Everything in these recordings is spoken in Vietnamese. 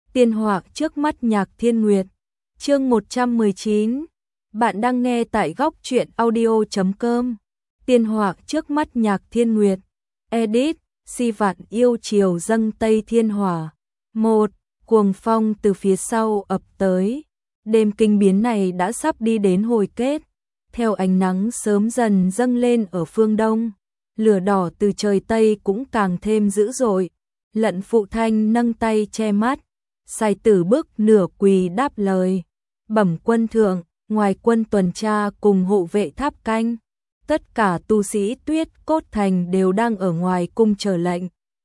Tiên họa trước mắt Nhạc Thiên Nguyệt. Chương 119. Bạn đang nghe tại góc truyện audio.com. Tiên họa trước mắt Nhạc Thiên Nguyệt. Edit, Si vạn yêu chiều dâng Tây Thiên Hỏa. 1. Cuồng phong từ phía sau ập tới. Đêm kinh biến này đã sắp đi đến hồi kết. Theo ánh nắng sớm dần dâng lên ở phương đông, lửa đỏ từ trời Tây cũng càng thêm dữ dội. Lận Phụ Thanh nâng tay che mắt, Sai Tử bước nửa quỳ đáp lời. Bẩm quân thượng, ngoài quân tuần tra cùng hộ vệ tháp canh, tất cả tu sĩ Tuyết Cốt Thành đều đang ở ngoài cung chờ lệnh.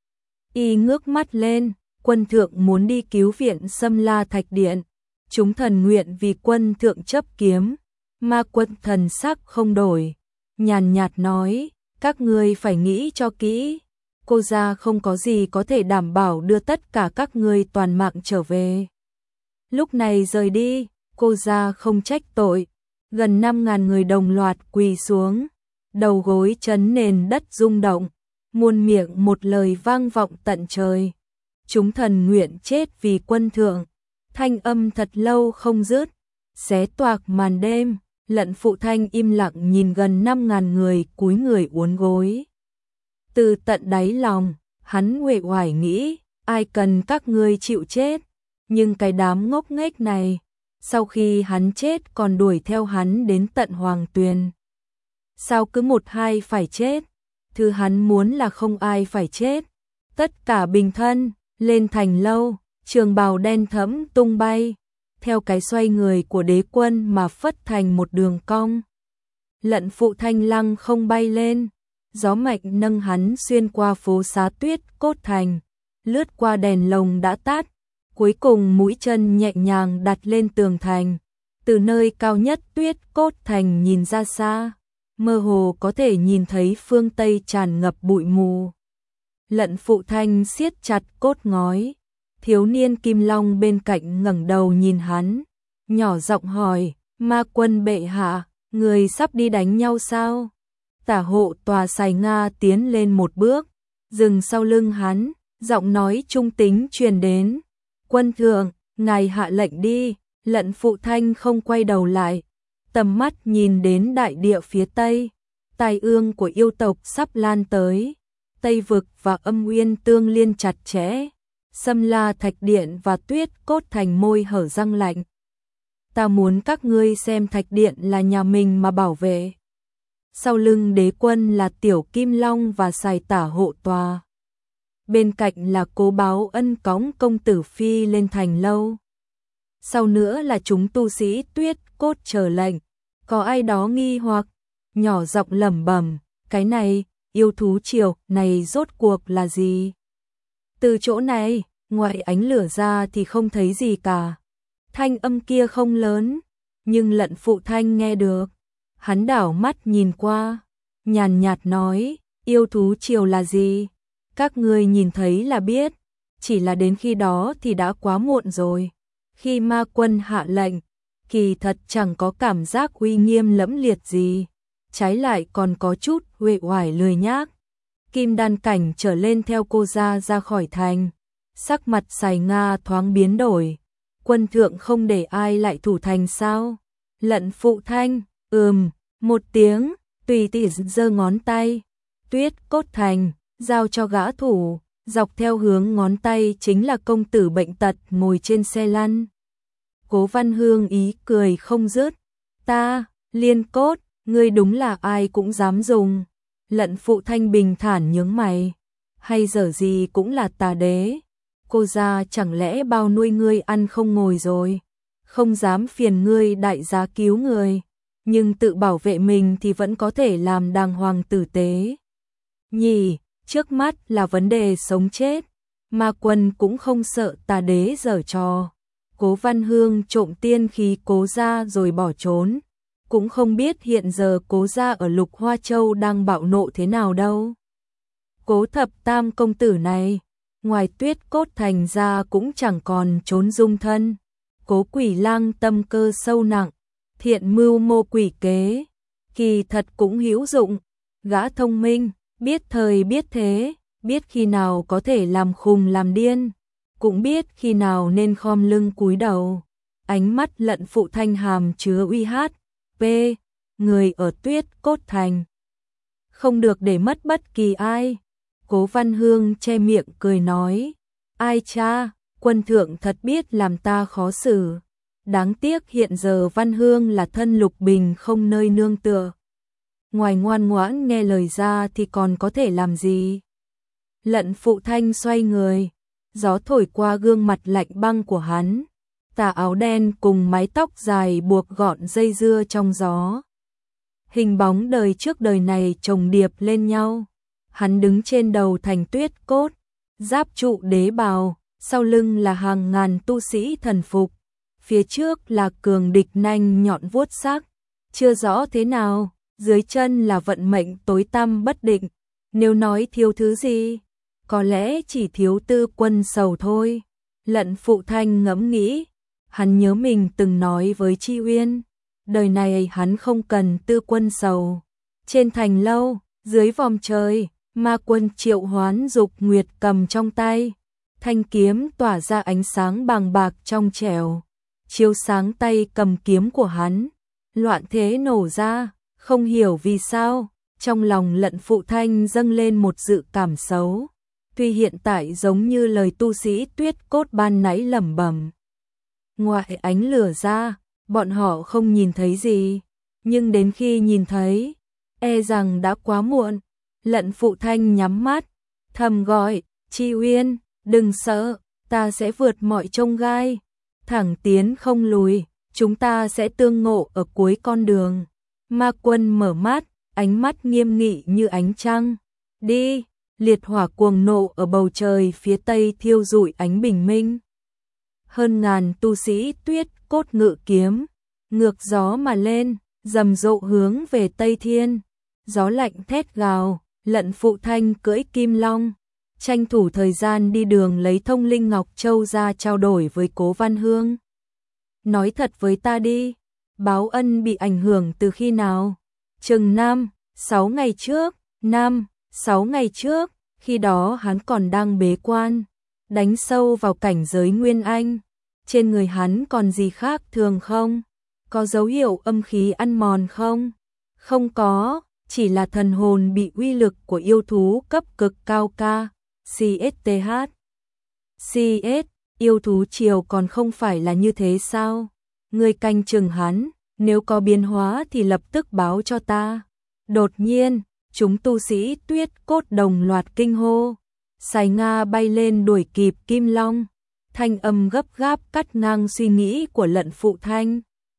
Y ngước mắt lên, quân thượng muốn đi cứu viện Xâm La Thạch Điện. Chúng thần nguyện vì quân thượng chấp kiếm. Ma Quân thần sắc không đổi, nhàn nhạt nói, các ngươi phải nghĩ cho kỹ. Cô gia không có gì có thể đảm bảo đưa tất cả các ngươi toàn mạng trở về. Lúc này rời đi, cô gia không trách tội. Gần 5.000 người đồng loạt quỳ xuống, đầu gối chấn nền đất rung động, muôn miệng một lời vang vọng tận trời. Chúng thần nguyện chết vì quân thượng. Thanh âm thật lâu không dứt, xé toạc màn đêm. Lận Phụ Thanh im lặng nhìn gần 5.000 người cúi người uốn gối. Từ tận đáy lòng, hắn uể oải nghĩ, ai cần các ngươi chịu chết. Nhưng cái đám ngốc nghếch này, sau khi hắn chết còn đuổi theo hắn đến tận Hoàng Tuyền. Sao cứ một hai phải chết? Thứ hắn muốn là không ai phải chết. Tất cả bình thân, lên thành lâu, trường bào đen thẫm tung bay. Theo cái xoay người của đế quân mà phất thành một đường cong. Lận Phụ Thanh lăng không bay lên, gió mạnh nâng hắn xuyên qua phố xá Tuyết Cốt Thành, lướt qua đèn lồng đã tắt, cuối cùng mũi chân nhẹ nhàng đặt lên tường thành. Từ nơi cao nhất Tuyết Cốt Thành nhìn ra xa, mơ hồ có thể nhìn thấy phương Tây tràn ngập bụi mù. Lận Phụ Thanh siết chặt cốt ngói. Thiếu niên Kim Long bên cạnh ngẩng đầu nhìn hắn, nhỏ giọng hỏi, Ma Quân bệ hạ, người sắp đi đánh nhau sao? Tả hộ tòa Sài Nga tiến lên một bước, dừng sau lưng hắn, giọng nói trung tính truyền đến. Quân thượng, ngài hạ lệnh đi. Lận Phụ Thanh không quay đầu lại, tầm mắt nhìn đến đại địa phía Tây. Tai ương của yêu tộc sắp lan tới, Tây Vực và Âm Uyên tương liên chặt chẽ. Xâm La Thạch Điện và Tuyết Cốt Thành môi hở răng lạnh. Ta muốn các ngươi xem Thạch Điện là nhà mình mà bảo vệ. Sau lưng đế quân là Tiểu Kim Long và Sài Tả hộ tòa. Bên cạnh là Cố Báo Ân cõng công tử phi lên thành lâu. Sau nữa là chúng tu sĩ Tuyết Cốt chờ lệnh. Có ai đó nghi hoặc, nhỏ giọng lẩm bẩm, cái này, yêu thú triều này rốt cuộc là gì? Từ chỗ này, ngoài ánh lửa ra thì không thấy gì cả. Thanh âm kia không lớn, nhưng Lận Phụ Thanh nghe được. Hắn đảo mắt nhìn qua, nhàn nhạt nói, yêu thú triều là gì? Các ngươi nhìn thấy là biết, chỉ là đến khi đó thì đã quá muộn rồi. Khi Ma Quân hạ lệnh, kỳ thật chẳng có cảm giác uy nghiêm lẫm liệt gì, trái lại còn có chút uể oải lười nhác. Kim đan cảnh trở lên theo cô ra khỏi thành, sắc mặt Sài Nga thoáng biến đổi. Quân thượng không để ai lại thủ thành sao? Lận Phụ Thanh, một tiếng, tùy tiện giơ ngón tay. Tuyết Cốt Thành, giao cho gã thủ, dọc theo hướng ngón tay chính là công tử bệnh tật ngồi trên xe lăn. Cố Văn Hương ý cười không dứt. Ta, Liên Cốt, ngươi đúng là ai cũng dám dùng. Lận Phụ Thanh bình thản nhướng mày, hay dở gì cũng là tà đế. Cô gia chẳng lẽ bao nuôi ngươi ăn không ngồi rồi, không dám phiền ngươi đại giá cứu người, nhưng tự bảo vệ mình thì vẫn có thể làm đàng hoàng tử tế. Nhỉ, trước mắt là vấn đề sống chết, Ma Quân cũng không sợ tà đế giở trò. Cố Văn Hương trộm tiên khí Cố gia rồi bỏ trốn. Cũng không biết hiện giờ Cố gia ở Lục Hoa Châu đang bạo nộ thế nào đâu. Cố thập tam công tử này, ngoài Tuyết Cốt Thành ra cũng chẳng còn trốn dung thân. Cố Quỷ Lang tâm cơ sâu nặng, thiện mưu mô quỷ kế, kỳ thật cũng hữu dụng. Gã thông minh, biết thời biết thế, biết khi nào có thể làm khùng làm điên. cũng biết khi nào nên khom lưng cúi đầu. Ánh mắt Lận Phụ Thanh hàm chứa uy hát, p, người ở Tuyết Cốt Thành. Không được để mất bất kỳ ai. Cố Văn Hương che miệng cười nói, ai cha, quân thượng thật biết làm ta khó xử. Đáng tiếc hiện giờ Văn Hương là thân Lục Bình không nơi nương tựa. Ngoài ngoan ngoãn nghe lời ra thì còn có thể làm gì? Lận Phụ Thanh xoay người, gió thổi qua gương mặt lạnh băng của hắn. Tà áo đen cùng mái tóc dài buộc gọn dây dưa trong gió. Hình bóng đời trước đời này chồng điệp lên nhau. Hắn đứng trên đầu thành tuyết cốt, giáp trụ đế bào, sau lưng là hàng ngàn tu sĩ thần phục. Phía trước là cường địch nanh nhọn vuốt sắc, chưa rõ thế nào, dưới chân là vận mệnh tối tăm bất định. Nếu nói thiếu thứ gì, có lẽ chỉ thiếu Tư Quân Sầu thôi. Lận Phụ Thanh ngẫm nghĩ, hắn nhớ mình từng nói với Chi Uyên, đời này hắn không cần Tư Quân Sầu. Trên thành lâu, dưới vòm trời, ma quân Triệu Hoán Dục Nguyệt cầm trong tay, thanh kiếm tỏa ra ánh sáng bàng bạc trong trẻo, chiếu sáng tay cầm kiếm của hắn. Loạn thế nổ ra, không hiểu vì sao, trong lòng Lận Phụ Thanh dâng lên một dự cảm xấu. Tuy hiện tại giống như lời tu sĩ Tuyết Cốt ban nãy lẩm bẩm, ngoại ánh lửa ra, bọn họ không nhìn thấy gì, nhưng đến khi nhìn thấy, e rằng đã quá muộn. Lận Phụ Thanh nhắm mắt, thầm gọi, Chi Uyên, đừng sợ, ta sẽ vượt mọi chông gai, thẳng tiến không lùi, chúng ta sẽ tương ngộ ở cuối con đường. Ma quân mở mắt, ánh mắt nghiêm nghị như ánh trăng. Đi, liệt hỏa cuồng nộ ở bầu trời phía tây thiêu rụi ánh bình minh. Hơn ngàn tu sĩ Tuyết Cốt ngự kiếm, ngược gió mà lên, rầm rộ hướng về Tây Thiên. Gió lạnh thét gào, Lận Phụ Thanh cưỡi Kim Long, tranh thủ thời gian đi đường lấy Thông Linh Ngọc Châu ra trao đổi với Cố Văn Hương. Nói thật với ta đi, Báo Ân bị ảnh hưởng từ khi nào? Chừng 5-6 ngày trước, 5-6 ngày trước, khi đó hắn còn đang bế quan, đánh sâu vào cảnh giới Nguyên Anh. Trên người hắn còn gì khác thường không? Có dấu hiệu âm khí ăn mòn không? Không có, chỉ là thần hồn bị uy lực của yêu thú cấp cực cao ca, CSTH. CS, yêu thú triều còn không phải là như thế sao? Ngươi canh chừng hắn, nếu có biến hóa thì lập tức báo cho ta. Đột nhiên, chúng tu sĩ Tuyết Cốt đồng loạt kinh hô. Sài Nga bay lên đuổi kịp Kim Long. Thanh âm gấp gáp cắt ngang suy nghĩ của Lận Phụ Thanh.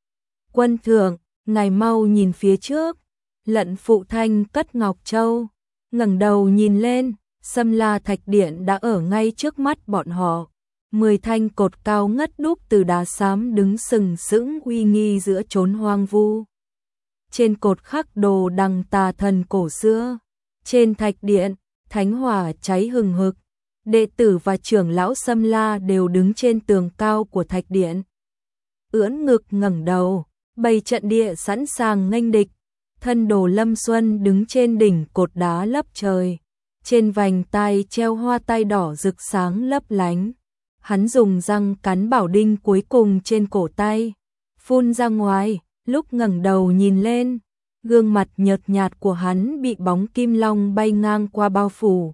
Quân thượng, ngài mau nhìn phía trước. Lận Phụ Thanh cất Ngọc Châu, ngẩng đầu nhìn lên, Sâm La Thạch Điện đã ở ngay trước mắt bọn họ. 10 thanh cột cao ngất đúc từ đá xám đứng sừng sững uy nghi giữa chốn hoang vu. Trên cột khắc đồ đằng tà thần cổ xưa. Trên thạch điện, thánh hỏa cháy hừng hực. Đệ tử và trưởng lão Sâm La đều đứng trên tường cao của thạch điện. Ưỡn ngực ngẩng đầu, bày trận địa sẵn sàng nghênh địch. Thân đồ Lâm Xuân đứng trên đỉnh cột đá lấp trời. Trên vành tai treo hoa tai đỏ rực sáng lấp lánh. Hắn dùng răng cắn bảo đinh cuối cùng trên cổ tay, phun ra ngoài, lúc ngẩng đầu nhìn lên, gương mặt nhợt nhạt của hắn bị bóng kim long bay ngang qua bao phủ.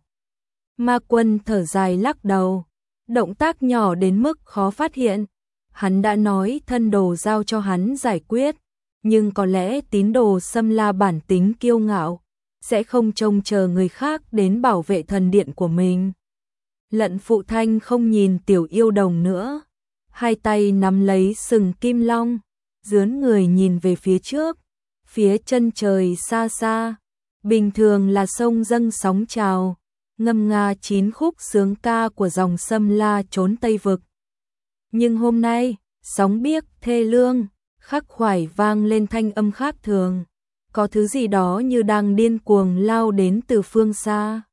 Ma quân thở dài lắc đầu, động tác nhỏ đến mức khó phát hiện. Hắn đã nói thân đồ giao cho hắn giải quyết, nhưng có lẽ tín đồ Sâm La bản tính kiêu ngạo, sẽ không trông chờ người khác đến bảo vệ thần điện của mình. Lận Phụ Thanh không nhìn tiểu yêu đồng nữa, hai tay nắm lấy sừng kim long, dướn người nhìn về phía trước, phía chân trời xa xa, bình thường là sông dâng sóng trào, ngâm nga 9 khúc sướng ca của dòng Sâm La trốn Tây Vực. Nhưng hôm nay, sóng biếc thê lương, khắc khoải vang lên thanh âm khác thường, có thứ gì đó như đang điên cuồng lao đến từ phương xa.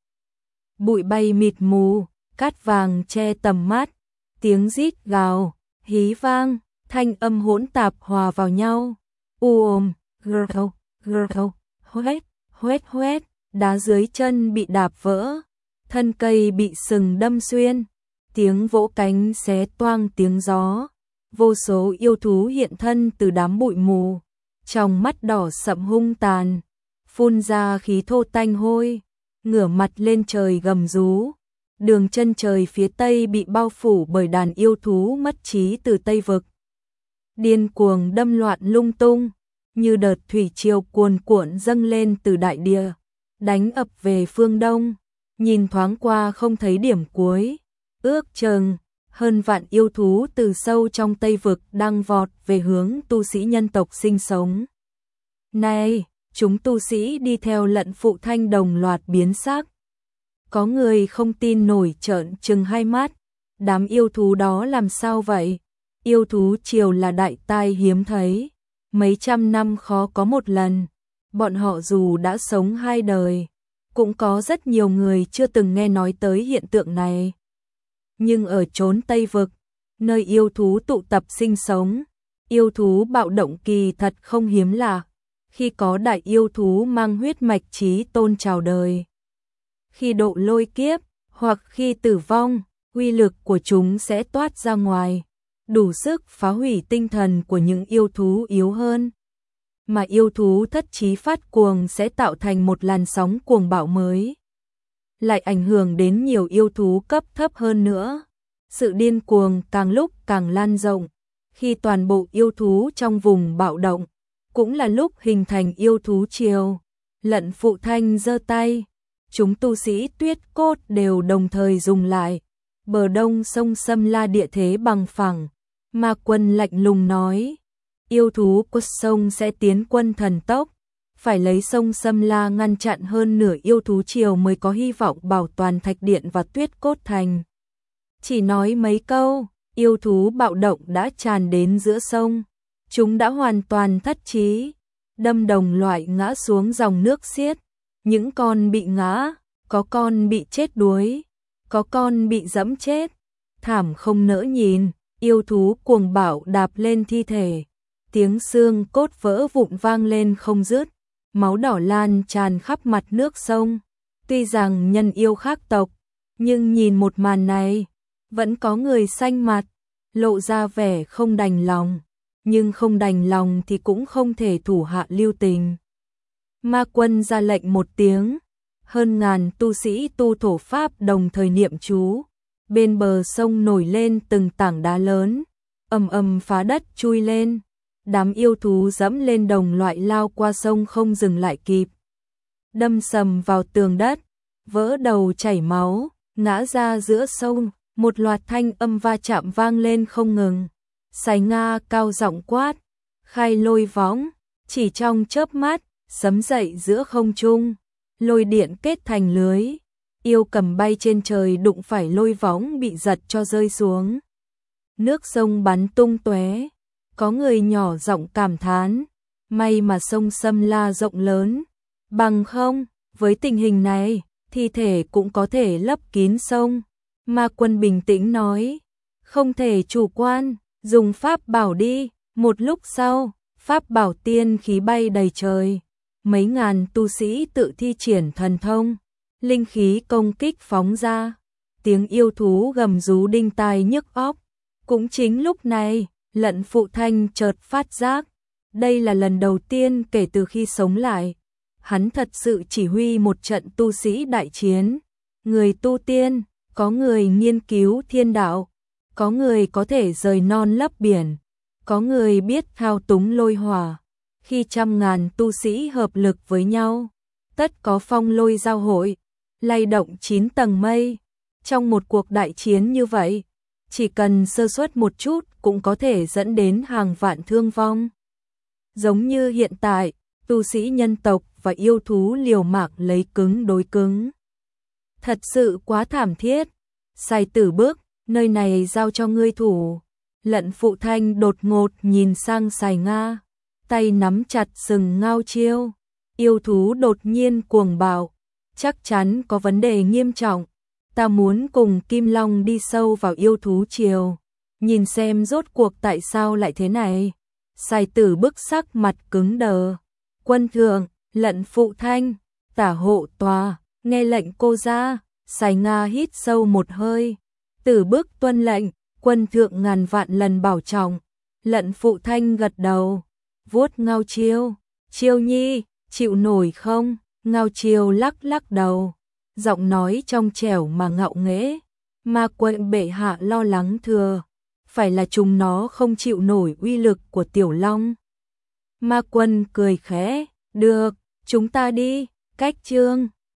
Bụi bay mịt mù, cát vàng che tầm mắt, tiếng rít gào, hí vang, thanh âm hỗn tạp hòa vào nhau. Ôm, gurgle, gurgle, hoét, hoét hoét, đá dưới chân bị đạp vỡ, thân cây bị sừng đâm xuyên, tiếng vỗ cánh xé toang tiếng gió, vô số yêu thú hiện thân từ đám bụi mù, trong mắt đỏ sậm hung tàn, phun ra khí thô tanh hôi, ngửa mặt lên trời gầm rú. Đường chân trời phía tây bị bao phủ bởi đàn yêu thú mất trí từ Tây Vực. Điên cuồng đâm loạn lung tung, như đợt thủy triều cuồn cuộn dâng lên từ đại địa, đánh ập về phương đông, nhìn thoáng qua không thấy điểm cuối, ước chừng hơn vạn yêu thú từ sâu trong Tây Vực đang vọt về hướng tu sĩ nhân tộc sinh sống. Này, chúng tu sĩ đi theo Lận Phụ Thanh đồng loạt biến sắc. Có người không tin nổi trợn trừng hai mắt, đám yêu thú đó làm sao vậy? Yêu thú triều là đại tai hiếm thấy, mấy trăm năm khó có một lần, bọn họ dù đã sống 2 đời, cũng có rất nhiều người chưa từng nghe nói tới hiện tượng này. Nhưng ở chốn Tây Vực, nơi yêu thú tụ tập sinh sống, yêu thú bạo động kỳ thật không hiếm lạ, khi có đại yêu thú mang huyết mạch chí tôn chào đời. Khi độ lôi kiếp, hoặc khi tử vong, uy lực của chúng sẽ toát ra ngoài, đủ sức phá hủy tinh thần của những yêu thú yếu hơn. Mà yêu thú thất chí phát cuồng sẽ tạo thành một làn sóng cuồng bạo mới, lại ảnh hưởng đến nhiều yêu thú cấp thấp hơn nữa. Sự điên cuồng càng lúc càng lan rộng, khi toàn bộ yêu thú trong vùng bạo động, cũng là lúc hình thành yêu thú triều. Lận Phụ Thanh giơ tay, chúng tu sĩ Tuyết Cốt đều đồng thời dùng lại. Bờ đông sông Sâm La địa thế bằng phẳng, Ma Quân lạnh lùng nói, yêu thú của sông sẽ tiến quân thần tốc, phải lấy sông Sâm La ngăn chặn hơn nửa yêu thú triều mới có hy vọng bảo toàn Thạch Điện và Tuyết Cốt Thành. Chỉ nói mấy câu, yêu thú bạo động đã tràn đến giữa sông, chúng đã hoàn toàn thất trí, đâm đồng loại ngã xuống dòng nước xiết, những con bị ngã, có con bị chết đuối, có con bị dẫm chết, thảm không nỡ nhìn, yêu thú cuồng bạo đạp lên thi thể, tiếng xương cốt vỡ vụn vang lên không dứt, máu đỏ lan tràn khắp mặt nước sông. Tuy rằng nhân yêu khác tộc, nhưng nhìn một màn này, vẫn có người xanh mặt, lộ ra vẻ không đành lòng, nhưng không đành lòng thì cũng không thể thủ hạ lưu tình. Ma Quân ra lệnh một tiếng, hơn ngàn tu sĩ tu thổ pháp đồng thời niệm chú, bên bờ sông nổi lên từng tảng đá lớn, ầm ầm phá đất chui lên, đám yêu thú dẫm lên đồng loại lao qua sông không dừng lại kịp, đâm sầm vào tường đất, vỡ đầu chảy máu, ngã ra giữa sông, một loạt thanh âm va chạm vang lên không ngừng. Sài Nga cao giọng quát, khai lôi võng, chỉ trong chớp mắt, sấm dậy giữa không trung, lôi điện kết thành lưới, yêu cầm bay trên trời đụng phải lôi võng bị giật cho rơi xuống. Nước sông bắn tung tóe, có người nhỏ giọng cảm thán, may mà sông Sâm La rộng lớn, bằng không, với tình hình này, thi thể cũng có thể lấp kín sông. Ma Quân bình tĩnh nói, không thể chủ quan, dùng pháp bảo đi. Một lúc sau, pháp bảo tiên khí bay đầy trời, mấy ngàn tu sĩ tự thi triển thần thông, linh khí công kích phóng ra, tiếng yêu thú gầm rú đinh tai nhức óc. Cũng chính lúc này, Lận Phụ Thanh chợt phát giác, đây là lần đầu tiên kể từ khi sống lại, hắn thật sự chỉ huy một trận tu sĩ đại chiến, người tu tiên, có người nghiên cứu thiên đạo, có người có thể rời non lấp biển, có người biết thao túng lôi hỏa. Khi trăm ngàn tu sĩ hợp lực với nhau, tất có phong lôi giao hội, lay động 9 tầng mây. Trong một cuộc đại chiến như vậy, chỉ cần sơ suất một chút cũng có thể dẫn đến hàng vạn thương vong. Giống như hiện tại, tu sĩ nhân tộc và yêu thú liều mạng lấy cứng đối cứng. Thật sự quá thảm thiết. Sai Tử bước, nơi này giao cho ngươi thủ. Lận Phụ Thanh đột ngột nhìn sang Sài Nga, tay nắm chặt sừng ngao chiêu. Yêu thú đột nhiên cuồng bạo, chắc chắn có vấn đề nghiêm trọng. Ta muốn cùng Kim Long đi sâu vào yêu thú triều, nhìn xem rốt cuộc tại sao lại thế này. Sai Tử bức sắc mặt cứng đờ. Quân thượng, Lận Phụ Thanh, tả hộ tòa, nghe lệnh cô ra. Sài Nga hít sâu một hơi, Tử Bức tuân lệnh, quân thượng ngàn vạn lần bảo trọng. Lận Phụ Thanh gật đầu, vuốt Ngao Chiêu, Chiêu nhi, chịu nổi không? Ngao Chiêu lắc lắc đầu, giọng nói trong trẻo mà ngạo nghễ. Ma Quân bệ hạ lo lắng thừa, phải là chúng nó không chịu nổi uy lực của Tiểu Long. Ma Quân cười khẽ, được, chúng ta đi, cách chương.